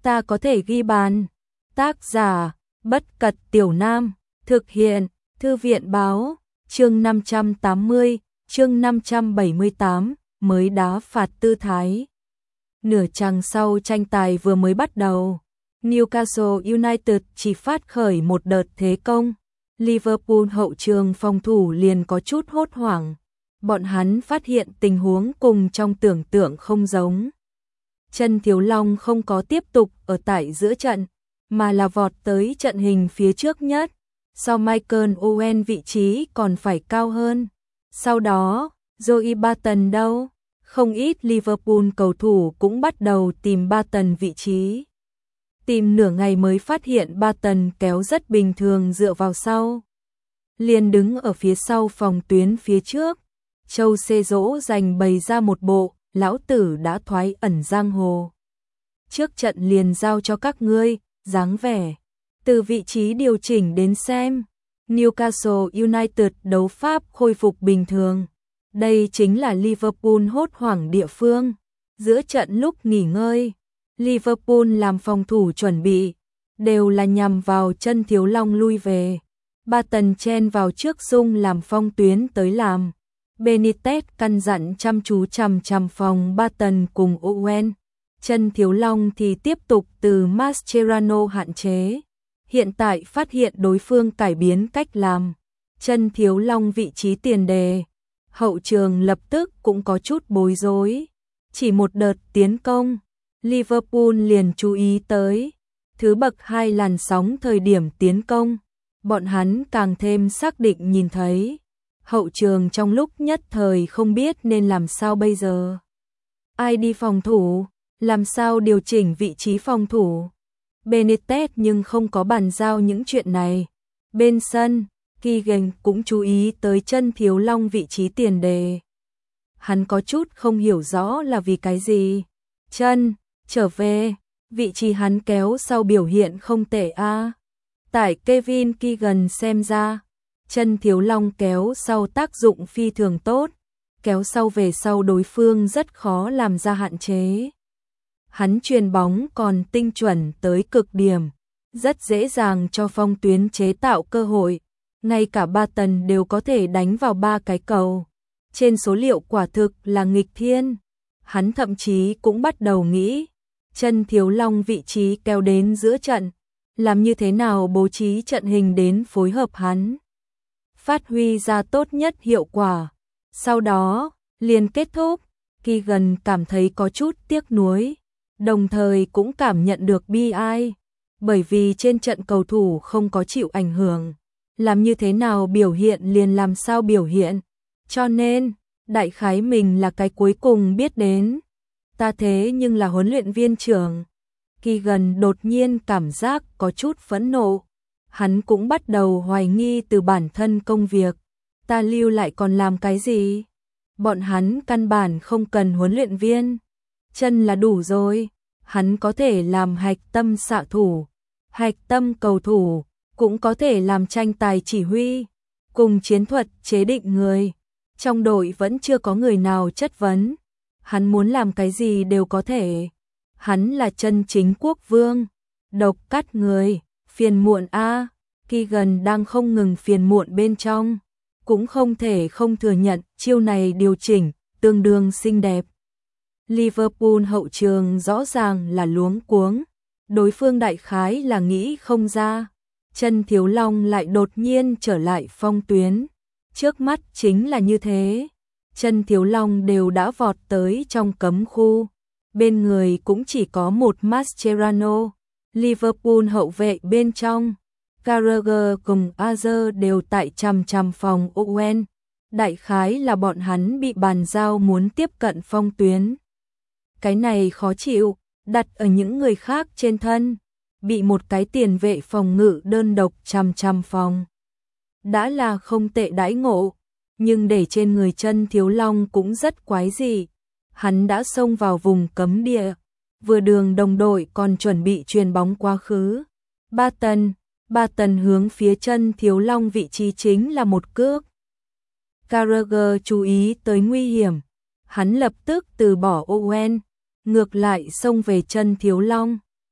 ta có thể ghi bàn. Tác giả, Bất Cật Tiểu Nam, thực hiện, Thư viện báo, chương 580, chương 578, mới đá phạt tư thái. Nửa chặng sau tranh tài vừa mới bắt đầu, Newcastle United chỉ phát khởi một đợt thế công. Liverpool hậu trường phòng thủ liền có chút hốt hoảng. Bọn hắn phát hiện tình huống cùng trong tưởng tượng không giống. Chân Thiếu Long không có tiếp tục ở tại giữa trận, mà là vọt tới trận hình phía trước nhất. Sau Michael Owen vị trí còn phải cao hơn. Sau đó, Joey Barton đâu? Không ít Liverpool cầu thủ cũng bắt đầu tìm Barton vị trí. Tìm nửa ngày mới phát hiện Barton kéo rất bình thường dựa vào sau. Liền đứng ở phía sau phòng tuyến phía trước. Châu Xê Dỗ giành bày ra một bộ, lão tử đã thoái ẩn giang hồ. Trước trận liền giao cho các ngươi, dáng vẻ. Từ vị trí điều chỉnh đến xem, Newcastle United đấu pháp khôi phục bình thường. Đây chính là Liverpool hốt hoảng địa phương. Giữa trận lúc nghỉ ngơi, Liverpool làm phòng thủ chuẩn bị, đều là nhằm vào Chân Thiếu Long lui về. Barton chen vào trước Dung làm phong tuyến tới làm. Benitez căn dặn chăm chú chằm phòng Barton cùng Owen. Chân Thiếu Long thì tiếp tục từ Mascherano hạn chế. Hiện tại phát hiện đối phương cải biến cách làm. Chân Thiếu Long vị trí tiền đề. Hậu trường lập tức cũng có chút bối rối. Chỉ một đợt tiến công, Liverpool liền chú ý tới. Thứ bậc 2 làn sóng thời điểm tiến công. Bọn hắn càng thêm xác định nhìn thấy. Hậu trường trong lúc nhất thời không biết nên làm sao bây giờ. Ai đi phòng thủ, làm sao điều chỉnh vị trí phòng thủ. Benitez nhưng không có bàn giao những chuyện này. Bên sân, Keegan cũng chú ý tới Chân Thiếu Long vị trí tiền đề. Hắn có chút không hiểu rõ là vì cái gì. Chân, trở về, vị trí hắn kéo sau biểu hiện không tệ a. Tại Kevin Keegan xem ra, Chân Thiếu Long kéo sau tác dụng phi thường tốt, kéo sau về sau đối phương rất khó làm ra hạn chế. Hắn chuyền bóng còn tinh chuẩn tới cực điểm, rất dễ dàng cho phong tuyến chế tạo cơ hội, ngay cả Barton đều có thể đánh vào 3 cái cầu. Trên số liệu quả thực là nghịch thiên. Hắn thậm chí cũng bắt đầu nghĩ, Chân Thiếu Long vị trí kéo đến giữa trận, làm như thế nào bố trí trận hình đến phối hợp hắn, phát huy ra tốt nhất hiệu quả. Sau đó, liền kết thúc, Keegan cảm thấy có chút tiếc nuối, đồng thời cũng cảm nhận được bi ai, bởi vì trên trận cầu thủ không có chịu ảnh hưởng, làm như thế nào biểu hiện liền làm sao biểu hiện, cho nên, đại khái mình là cái cuối cùng biết đến. Ta thế nhưng là huấn luyện viên trưởng. Keegan đột nhiên cảm giác có chút phẫn nộ. Hắn cũng bắt đầu hoài nghi từ bản thân công việc. Ta lưu lại còn làm cái gì? Bọn hắn căn bản không cần huấn luyện viên. Chân là đủ rồi. Hắn có thể làm hạch tâm xạ thủ, hạch tâm cầu thủ, cũng có thể làm tranh tài chỉ huy, cùng chiến thuật chế định người. Trong đội vẫn chưa có người nào chất vấn. Hắn muốn làm cái gì đều có thể. Hắn là chân chính quốc vương. Độc cắt người, phiền muộn a. Keegan đang không ngừng phiền muộn bên trong. Cũng không thể không thừa nhận chiêu này điều chỉnh, tương đương xinh đẹp. Liverpool hậu trường rõ ràng là luống cuống. Đối phương đại khái là nghĩ không ra. Chân Thiếu Long lại đột nhiên trở lại phong tuyến. Trước mắt chính là như thế. Chân Thiếu Long đều đã vọt tới trong cấm khu. Bên người cũng chỉ có một Mascherano. Liverpool hậu vệ bên trong, Carragher cùng Azer đều tại chằm phòng Owen. Đại khái là bọn hắn bị bàn giao muốn tiếp cận phong tuyến. Cái này khó chịu, đặt ở những người khác trên thân. Bị một cái tiền vệ phòng ngự đơn độc chằm phòng. Đã là không tệ đãi ngộ, nhưng để trên người Chân Thiếu Long cũng rất quái dị. Hắn đã xông vào vùng cấm địa, vừa đường đồng đội còn chuẩn bị chuyền bóng quá khứ. Barton hướng phía Chân Thiếu Long vị trí chính là một cước. Carragher chú ý tới nguy hiểm, hắn lập tức từ bỏ Owen, ngược lại xông về Chân Thiếu Long.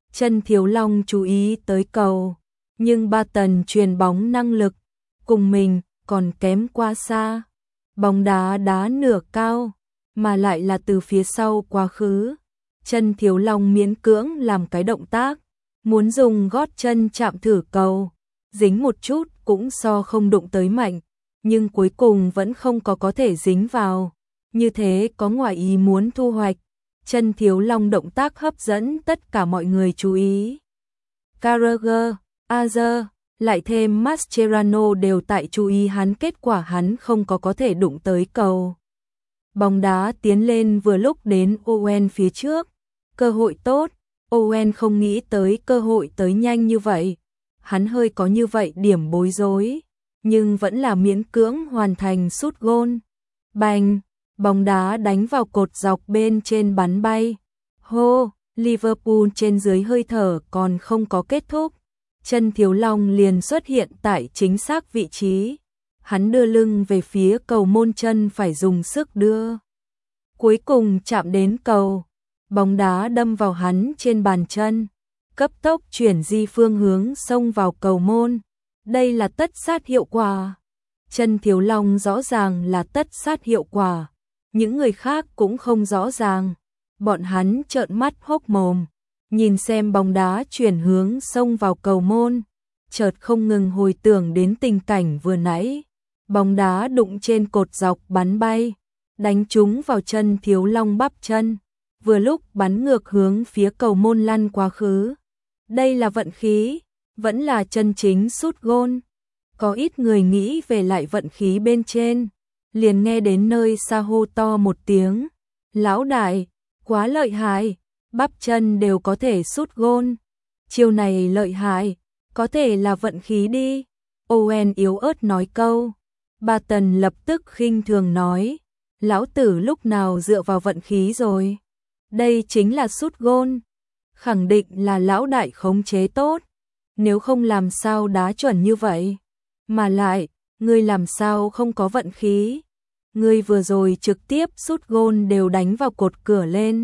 Chân Thiếu Long chú ý tới cầu, nhưng Barton chuyền bóng năng lực cùng mình còn kém quá xa. Bóng đá đá nửa cao, mà lại là từ phía sau quá khứ. Chân Thiếu Long miễn cưỡng làm cái động tác, muốn dùng gót chân chạm thử cầu, dính một chút cũng so không đụng tới mạnh, nhưng cuối cùng vẫn không có thể dính vào. Như thế có ngoài ý muốn thu hoạch. Chân Thiếu Long động tác hấp dẫn tất cả mọi người chú ý. Carragher, Azer, lại thêm Mascherano đều tại chú ý hắn, kết quả hắn không có thể đụng tới cầu. Bóng đá tiến lên vừa lúc đến Owen phía trước. Cơ hội tốt, Owen không nghĩ tới cơ hội tới nhanh như vậy. Hắn hơi có như vậy điểm bối rối, nhưng vẫn là miễn cưỡng hoàn thành sút gôn. Bành, bóng đá đánh vào cột dọc bên trên bắn bay. Hô, Liverpool trên dưới hơi thở còn không có kết thúc. Chân Thiếu Long liền xuất hiện tại chính xác vị trí. Hắn đưa lưng về phía cầu môn, chân phải dùng sức đưa. Cuối cùng chạm đến cầu. Bóng đá đâm vào hắn trên bàn chân. Cấp tốc chuyển di phương hướng xông vào cầu môn. Đây là tất sát hiệu quả. Chân Thiếu Long rõ ràng là tất sát hiệu quả. Những người khác cũng không rõ ràng. Bọn hắn trợn mắt hốc mồm, nhìn xem bóng đá chuyển hướng xông vào cầu môn, chợt không ngừng hồi tưởng đến tình cảnh vừa nãy. Bóng đá đụng trên cột dọc bắn bay, đánh trúng vào chân Thiếu Long bắp chân, vừa lúc bắn ngược hướng phía cầu môn lăn quá khứ. Đây là vận khí, vẫn là chân chính sút gôn. Có ít người nghĩ về lại vận khí bên trên, liền nghe đến nơi xa hô to một tiếng. Lão đại, quá lợi hại, bắp chân đều có thể sút gôn. Chiêu này lợi hại, có thể là vận khí đi. Owen yếu ớt nói câu. Barton lập tức khinh thường nói, lão tử lúc nào dựa vào vận khí rồi. Đây chính là sút gôn. Khẳng định là lão đại khống chế tốt, nếu không làm sao đá chuẩn như vậy. Mà lại, ngươi làm sao không có vận khí. Ngươi vừa rồi trực tiếp sút gôn đều đánh vào cột cửa lên.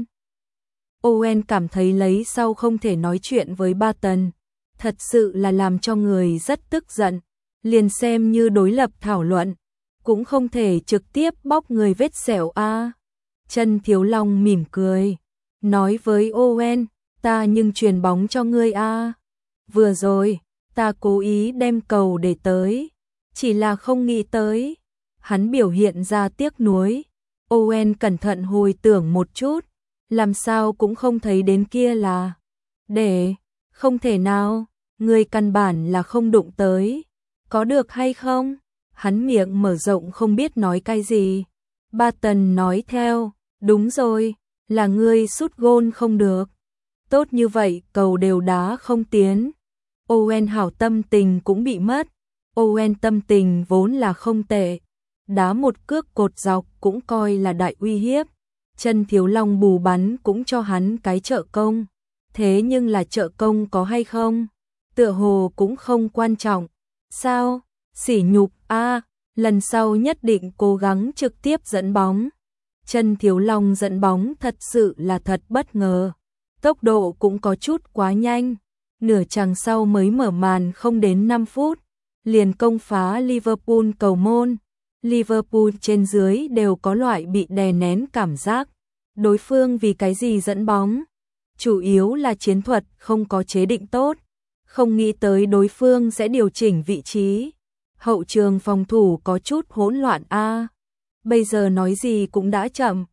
Owen cảm thấy lấy sau không thể nói chuyện với Barton, thật sự là làm cho người rất tức giận. Liền xem như đối lập thảo luận, cũng không thể trực tiếp bóc người vết sẹo a. Chân Thiếu Long mỉm cười, nói với Owen, ta nhưng truyền bóng cho ngươi a. Vừa rồi, ta cố ý đem cầu để tới, chỉ là không nghĩ tới. Hắn biểu hiện ra tiếc nuối. Owen cẩn thận hồi tưởng một chút, làm sao cũng không thấy đến kia là để, không thể nào, người căn bản là không đụng tới. Có được hay không? Hắn miệng mở rộng không biết nói cái gì. Barton nói theo, đúng rồi, là ngươi sút gôn không được. Tốt như vậy cầu đều đá không tiến. Owen hảo tâm tình cũng bị mất. Owen tâm tình vốn là không tệ, đá một cước cột dọc cũng coi là đại uy hiếp. Chân Thiếu Long bù bắn cũng cho hắn cái trợ công. Thế nhưng là trợ công có hay không? Tựa hồ cũng không quan trọng. Sao? Sỉ nhục a, lần sau nhất định cố gắng trực tiếp dẫn bóng. Chân Thiếu Long dẫn bóng thật sự là thật bất ngờ. Tốc độ cũng có chút quá nhanh. Nửa chặng sau mới mở màn không đến 5 phút, liền công phá Liverpool cầu môn. Liverpool trên dưới đều có loại bị đè nén cảm giác. Đối phương vì cái gì dẫn bóng? Chủ yếu là chiến thuật không có chế định tốt. Không nghĩ tới đối phương sẽ điều chỉnh vị trí. Hậu trường phòng thủ có chút hỗn loạn a. Bây giờ nói gì cũng đã chậm.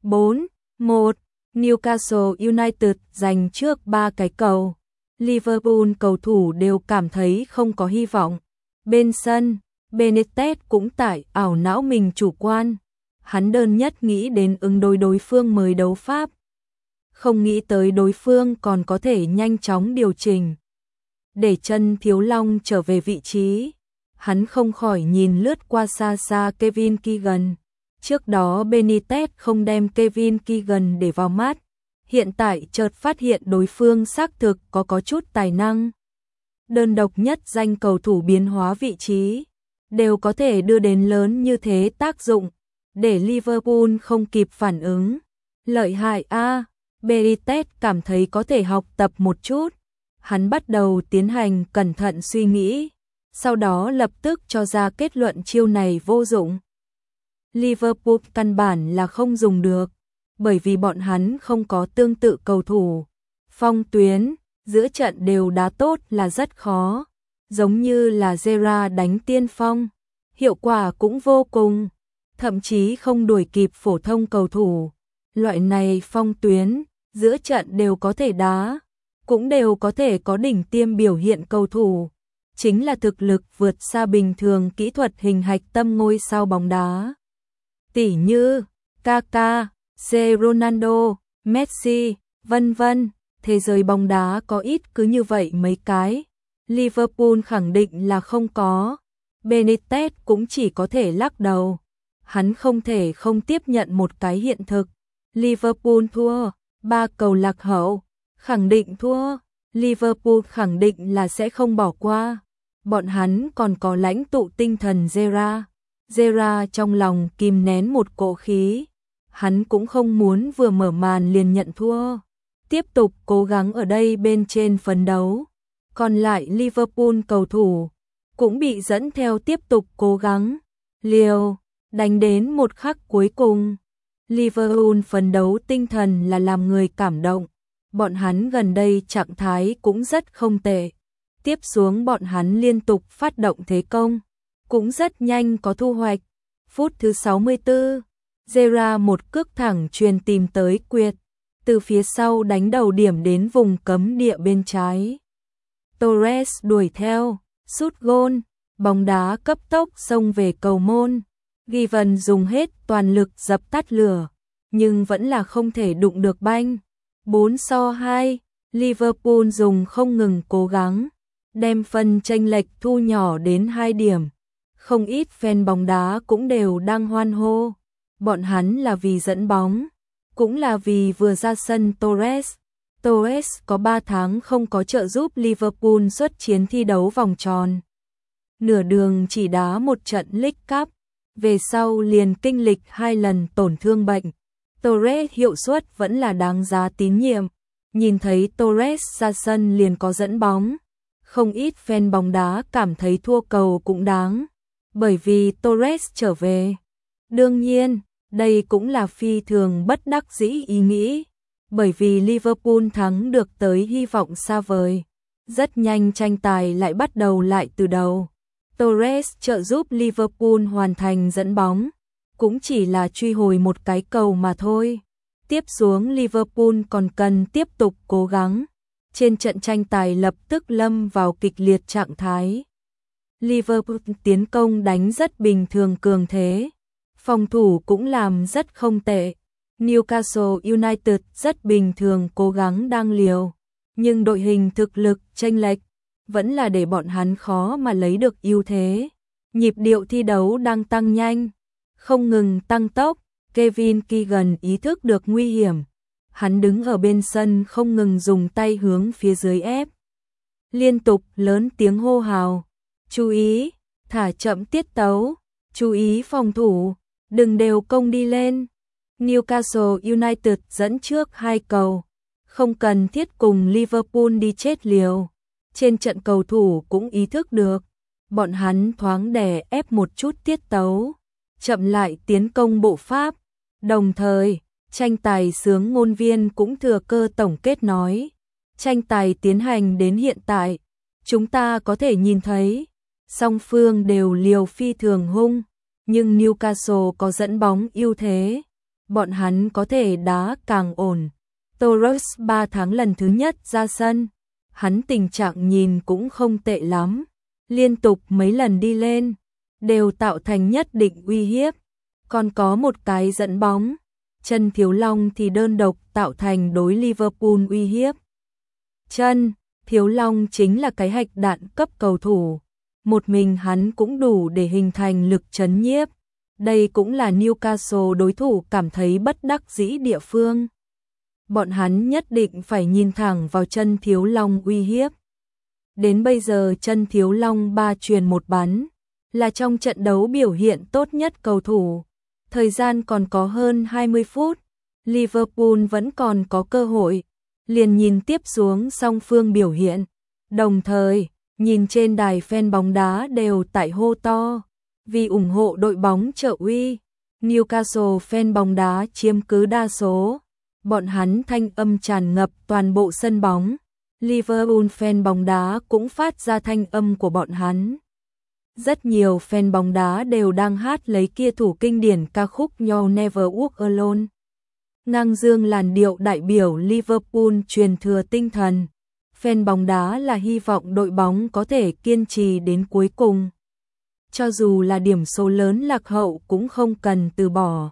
4-1, Newcastle United giành trước 3 cái cầu. Liverpool cầu thủ đều cảm thấy không có hy vọng. Bên sân, Benitez cũng tại ảo não mình chủ quan. Hắn đơn nhất nghĩ đến ứng đối phương mới đấu pháp. Không nghĩ tới đối phương còn có thể nhanh chóng điều chỉnh. Để Chân Thiếu Long trở về vị trí. Hắn không khỏi nhìn lướt qua xa xa Kevin Keegan. Trước đó Benitez không đem Kevin Keegan để vào mắt. Hiện tại chợt phát hiện đối phương xác thực có chút tài năng. Đơn độc nhất danh cầu thủ biến hóa vị trí, đều có thể đưa đến lớn như thế tác dụng, để Liverpool không kịp phản ứng. Lợi hại a. Benitez cảm thấy có thể học tập một chút. Hắn bắt đầu tiến hành cẩn thận suy nghĩ, sau đó lập tức cho ra kết luận chiêu này vô dụng. Liverpool căn bản là không dùng được, bởi vì bọn hắn không có tương tự cầu thủ. Phong tuyến, giữa trận đều đá tốt là rất khó, giống như là Gerrard đánh tiên phong, hiệu quả cũng vô cùng, thậm chí không đuổi kịp phổ thông cầu thủ. Loại này phong tuyến, giữa trận đều có thể đá, cũng đều có thể có đỉnh tiêm biểu hiện cầu thủ, chính là thực lực vượt xa bình thường kỹ thuật hình hạch tâm ngôi sao bóng đá. Tỷ như Kaká, C. Ronaldo, Messi, vân vân, thế giới bóng đá có ít cứ như vậy mấy cái. Liverpool khẳng định là không có. Benitez cũng chỉ có thể lắc đầu. Hắn không thể không tiếp nhận một cái hiện thực. Liverpool thua, 3 cầu lạc hậu, khẳng định thua. Liverpool khẳng định là sẽ không bỏ qua. Bọn hắn còn có lãnh tụ tinh thần Gerrard. Gerrard trong lòng kìm nén một cỗ khí. Hắn cũng không muốn vừa mở màn liền nhận thua. Tiếp tục cố gắng ở đây bên trên phấn đấu. Còn lại Liverpool cầu thủ cũng bị dẫn theo tiếp tục cố gắng. Liều, đánh đến một khắc cuối cùng. Liverpool phấn đấu tinh thần là làm người cảm động. Bọn hắn gần đây trạng thái cũng rất không tệ. Tiếp xuống bọn hắn liên tục phát động thế công, cũng rất nhanh có thu hoạch. Phút thứ 64, Gerrard một cước thẳng truyền tìm tới Quyệt, từ phía sau đánh đầu điểm đến vùng cấm địa bên trái. Torres đuổi theo, sút gôn, bóng đá cấp tốc xông về cầu môn. Given dùng hết toàn lực dập tắt lửa, nhưng vẫn là không thể đụng được banh. 4-2, Liverpool dùng không ngừng cố gắng, đem phần chênh lệch thu nhỏ đến 2 điểm. Không ít fan bóng đá cũng đều đang hoan hô. Bọn hắn là vì dẫn bóng, cũng là vì vừa ra sân Torres. Torres có 3 tháng không có trợ giúp Liverpool xuất chiến thi đấu vòng tròn. Nửa đường chỉ đá một trận League Cup, về sau liền kinh lịch 2 lần tổn thương bệnh. Torres hiệu suất vẫn là đáng giá tín nhiệm. Nhìn thấy Torres ra sân liền có dẫn bóng. Không ít fan bóng đá cảm thấy thua cầu cũng đáng, bởi vì Torres trở về. Đương nhiên, đây cũng là phi thường bất đắc dĩ ý nghĩ, bởi vì Liverpool thắng được tới hy vọng xa vời. Rất nhanh tranh tài lại bắt đầu lại từ đầu. Torres trợ giúp Liverpool hoàn thành dẫn bóng, cũng chỉ là truy hồi một cái cầu mà thôi. Tiếp xuống Liverpool còn cần tiếp tục cố gắng. Trên trận tranh tài lập tức lâm vào kịch liệt trạng thái. Liverpool tiến công đánh rất bình thường cường thế, phòng thủ cũng làm rất không tệ. Newcastle United rất bình thường cố gắng đang liều, nhưng đội hình thực lực chênh lệch vẫn là để bọn hắn khó mà lấy được ưu thế. Nhịp điệu thi đấu đang tăng nhanh, không ngừng tăng tốc. Kevin Keegan ý thức được nguy hiểm. Hắn đứng ở bên sân không ngừng dùng tay hướng phía dưới ép. Liên tục lớn tiếng hô hào. Chú ý, thả chậm tiết tấu. Chú ý phòng thủ, đừng đều công đi lên. Newcastle United dẫn trước 2 cầu. Không cần thiết cùng Liverpool đi chết liều. Trên trận cầu thủ cũng ý thức được. Bọn hắn thoáng đè ép một chút tiết tấu, chậm lại tiến công bộ pháp. Đồng thời, tranh tài xướng ngôn viên cũng thừa cơ tổng kết nói. Tranh tài tiến hành đến hiện tại, chúng ta có thể nhìn thấy, song phương đều liều phi thường hung, nhưng Newcastle có dẫn bóng ưu thế. Bọn hắn có thể đá càng ổn. Torres 3 tháng lần thứ nhất ra sân, hắn tình trạng nhìn cũng không tệ lắm. Liên tục mấy lần đi lên, đều tạo thành nhất định uy hiếp. Còn có một cái dẫn bóng, Chân Thiếu Long thì đơn độc tạo thành đối Liverpool uy hiếp. Chân Thiếu Long chính là cái hạch đạn cấp cầu thủ, một mình hắn cũng đủ để hình thành lực chấn nhiếp. Đây cũng là Newcastle đối thủ cảm thấy bất đắc dĩ địa phương. Bọn hắn nhất định phải nhìn thẳng vào Chân Thiếu Long uy hiếp. Đến bây giờ Chân Thiếu Long 3 chuyền 1 bắn, là trong trận đấu biểu hiện tốt nhất cầu thủ. Thời gian còn có hơn 20 phút, Liverpool vẫn còn có cơ hội, liền nhìn tiếp xuống song phương biểu hiện. Đồng thời, nhìn trên đài fan bóng đá đều tại hô to, vì ủng hộ đội bóng trợ uy. Newcastle fan bóng đá chiếm cứ đa số, bọn hắn thanh âm tràn ngập toàn bộ sân bóng. Liverpool fan bóng đá cũng phát ra thanh âm của bọn hắn. Rất nhiều fan bóng đá đều đang hát lấy kia thủ kinh điển ca khúc You'll Never Walk Alone. Ngang dương làn điệu đại biểu Liverpool truyền thừa tinh thần. Fan bóng đá là hy vọng đội bóng có thể kiên trì đến cuối cùng. Cho dù là điểm số lớn lạc hậu cũng không cần từ bỏ.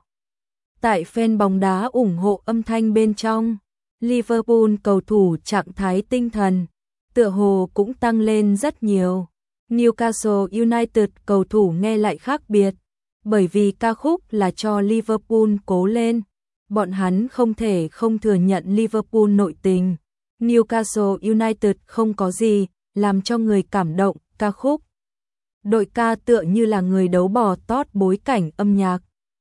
Tại fan bóng đá ủng hộ âm thanh bên trong, Liverpool cầu thủ trạng thái tinh thần, tựa hồ cũng tăng lên rất nhiều. Newcastle United cầu thủ nghe lại khác biệt, bởi vì ca khúc là cho Liverpool cố lên. Bọn hắn không thể không thừa nhận Liverpool nội tình. Newcastle United không có gì làm cho người cảm động, ca khúc. Đội ca tựa như là người đấu bò tót bối cảnh âm nhạc.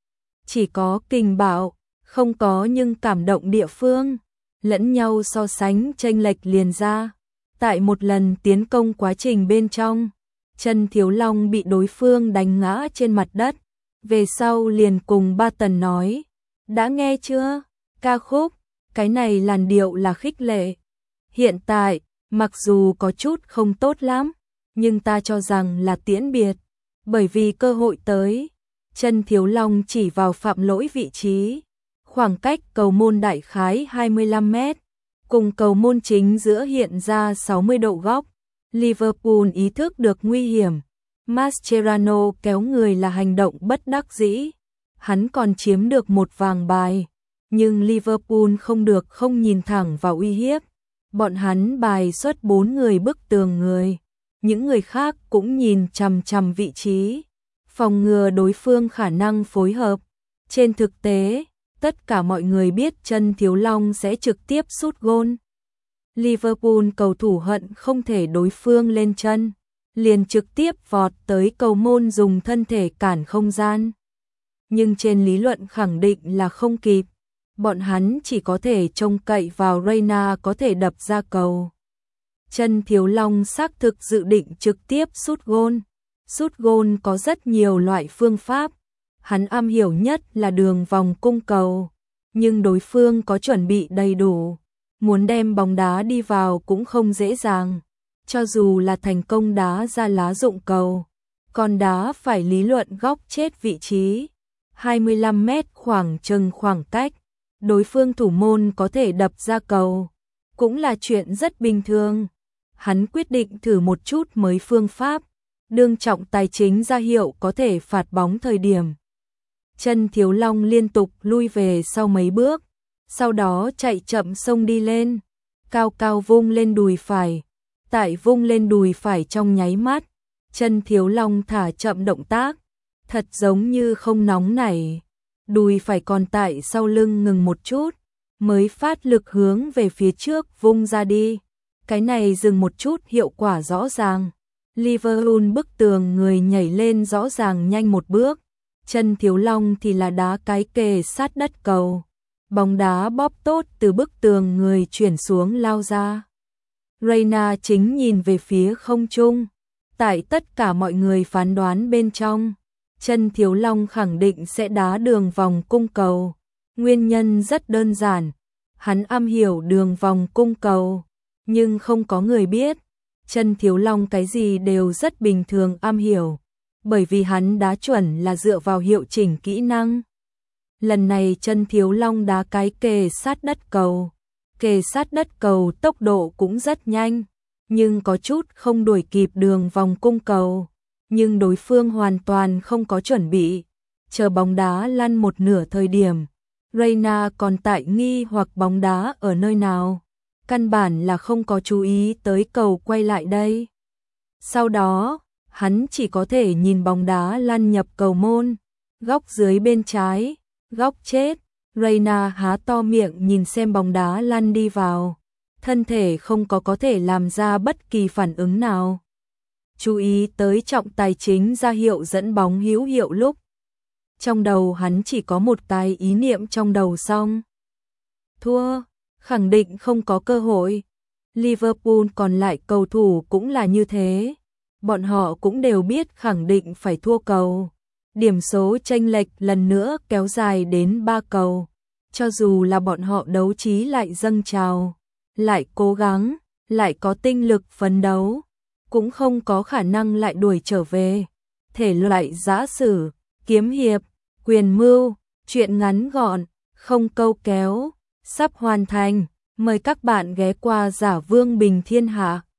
Chỉ có kình bạo, không có nhưng cảm động địa phương. Lẫn nhau so sánh chênh lệch liền ra. Tại một lần tiến công quá trình bên trong, Trần Thiếu Long bị đối phương đánh ngã trên mặt đất. Về sau liền cùng Ba Tần nói, đã nghe chưa? Ca khúc, cái này làn điệu là khích lệ. Hiện tại, mặc dù có chút không tốt lắm, nhưng ta cho rằng là tiễn biệt. Bởi vì cơ hội tới, Trần Thiếu Long chỉ vào Phạm Lỗi vị trí. Khoảng cách cầu môn đại khái 25 mét, cùng cầu môn chính giữa hiện ra 60 độ góc. Liverpool ý thức được nguy hiểm. Mascherano kéo người là hành động bất đắc dĩ. Hắn còn chiếm được một vàng bài. Nhưng Liverpool không được không nhìn thẳng vào uy hiếp. Bọn hắn bài xuất 4 người bức tường người. Những người khác cũng nhìn chằm chằm vị trí, phòng ngừa đối phương khả năng phối hợp. Trên thực tế, tất cả mọi người biết Trần Thiếu Long sẽ trực tiếp sút gôn. Liverpool cầu thủ hận không thể đối phương lên chân, liền trực tiếp vọt tới cầu môn dùng thân thể cản không gian. Nhưng trên lý luận khẳng định là không kịp. Bọn hắn chỉ có thể trông cậy vào Reina có thể đập ra cầu. Trần Thiếu Long xác thực dự định trực tiếp sút gôn. Sút gôn có rất nhiều loại phương pháp. Hắn am hiểu nhất là đường vòng cung cầu. Nhưng đối phương có chuẩn bị đầy đủ. Muốn đem bóng đá đi vào cũng không dễ dàng. Cho dù là thành công đá ra lá dụng cầu, còn đá phải lý luận góc chết vị trí. 25 mét khoảng chừng khoảng cách. Đối phương thủ môn có thể đập ra cầu. Cũng là chuyện rất bình thường. Hắn quyết định thử một chút mới phương pháp. Đương trọng tài chính ra hiệu có thể phạt bóng thời điểm. Trần Thiếu Long liên tục lui về sau mấy bước. Sau đó chạy chậm xông đi lên. Cao cao vung lên đùi phải. Tại vung lên đùi phải trong nháy mắt, Trần Thiếu Long thả chậm động tác. Thật giống như không nóng nảy. Đùi phải còn tại sau lưng ngừng một chút, mới phát lực hướng về phía trước vung ra đi. Cái này dừng một chút hiệu quả rõ ràng. Liverpool bức tường người nhảy lên rõ ràng nhanh một bước. Trần Thiếu Long thì là đá cái kề sát đất cầu. Bóng đá bóp tốt từ bức tường người chuyển xuống lao ra. Reina chính nhìn về phía không trung. Tại tất cả mọi người phán đoán bên trong, Trần Thiếu Long khẳng định sẽ đá đường vòng cung cầu. Nguyên nhân rất đơn giản. Hắn am hiểu đường vòng cung cầu. Nhưng không có người biết. Trần Thiếu Long cái gì đều rất bình thường am hiểu. Bởi vì hắn đá chuẩn là dựa vào hiệu chỉnh kỹ năng. Lần này Trần Thiếu Long đá cái kề sát đất cầu. Kề sát đất cầu tốc độ cũng rất nhanh. Nhưng có chút không đuổi kịp đường vòng cung cầu. Nhưng đối phương hoàn toàn không có chuẩn bị. Chờ bóng đá lăn một nửa thời điểm. Reina còn tại nghi hoặc bóng đá ở nơi nào. Căn bản là không có chú ý tới cầu quay lại đây. Sau đó, hắn chỉ có thể nhìn bóng đá lăn nhập cầu môn. Góc dưới bên trái, góc chết. Reina há to miệng nhìn xem bóng đá lăn đi vào. Thân thể không có thể làm ra bất kỳ phản ứng nào. Chú ý tới trọng tài chính ra hiệu dẫn bóng hữu hiệu lúc. Trong đầu hắn chỉ có một cái ý niệm trong đầu xong. thua, khẳng định không có cơ hội. Liverpool còn lại cầu thủ cũng là như thế. Bọn họ cũng đều biết khẳng định phải thua cầu. Điểm số chênh lệch lần nữa kéo dài đến 3 cầu. Cho dù là bọn họ đấu trí lại dâng trào, lại cố gắng, lại có tinh lực phấn đấu, cũng không có khả năng lại đuổi trở về. Thể loại giã sử, kiếm hiệp, quyền mưu, truyện ngắn gọn, không câu kéo, sắp hoàn thành. Mời các bạn ghé qua Giả Vương Bình Thiên Hạ.